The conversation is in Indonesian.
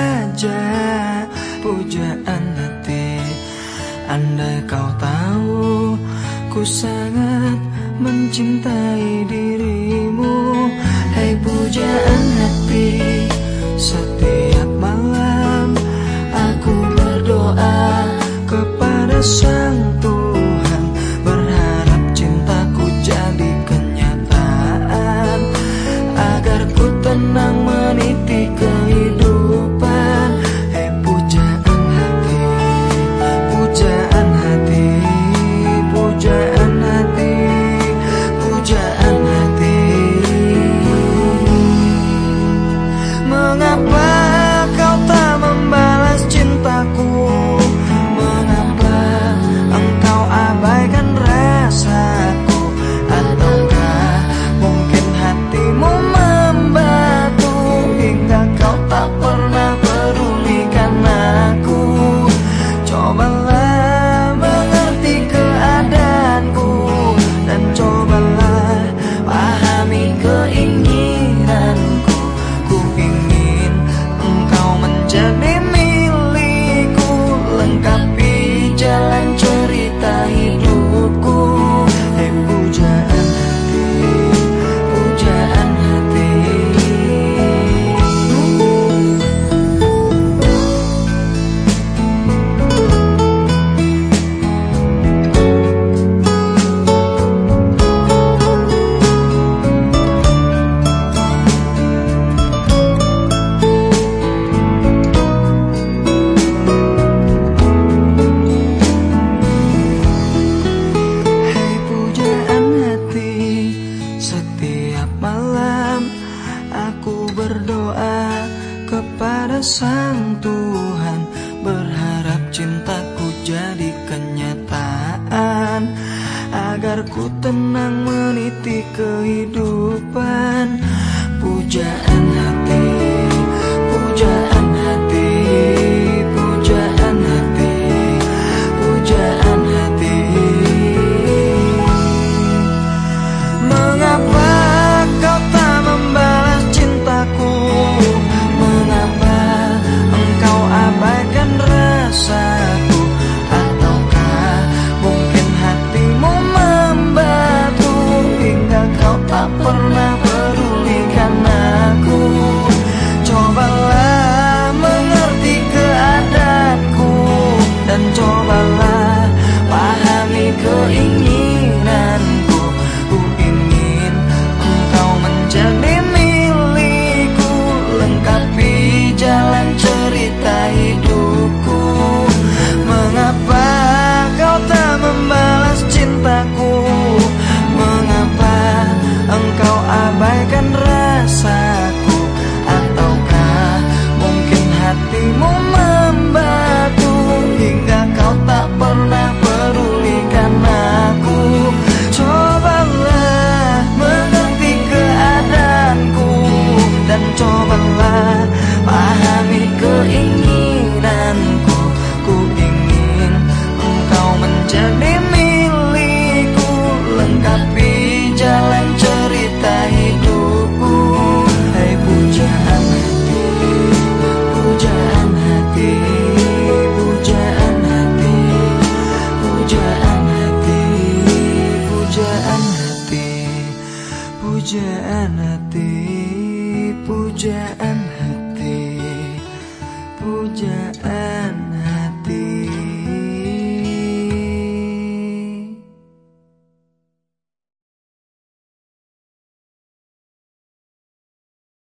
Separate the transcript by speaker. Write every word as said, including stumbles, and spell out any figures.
Speaker 1: saja pujaan hati. Andai kau tahu ku sangat mencintai dirimu. Hai pujaan hati, setiap malam aku berdoa kepada Sang Tuhan, berharap cintaku jadi kenyataan, agar ku tenang meniti kehidupan. Hei pujaan hati, pujaan hati, pujaan hati, pujaan hati. Mengapa kau tak membalas cintaku? Mengapa engkau abaikan rasaku? Ataukah mungkin hatimu membatu hingga kau tak pernah pedulikan aku? Cobalah mengerti keadaanku dan cobalah pahami keinginanku. Ku ingin engkau menjadi milikku, lengkapi jalan cerita hidupku. Hei pujaan hati, pujaan hati. Hei pujaan hati, setiap malam aku berdoa kepada Sang Tuhan, berharap cintaku jadi kenyataan, agar ku tenang meniti kehidupan. Pujaan hati, pujaan hati, pujaan hati, pujaan hati. Mengapa kau tak membalas cintaku? Mengapa engkau abaikan rasaku? Ataukah mungkin hatimu membatu hingga kau tak pernah pedulikan aku? Cobalah mengerti keadaanku dan cobalah pahami keinginanku. Ku ingin engkau menjadi milikku, lengkapi jalan cerita hidupku. Mengapa kau tak membalas cintaku? Mengapa engkau abaikan rasaku? Ataukah mungkin hatimu membatu hingga kau tak pernah pedulikan aku? Cobalah mengerti keadaanku dan cobalah pahami keinginanku. Ku ingin engkau menjadi milikku, lengkapi jalan cerita hidupku. Hai pujaan hati, pujaan hati, pujaan hati, pujaan hati, pujaan hati, pujaan hati, pujaan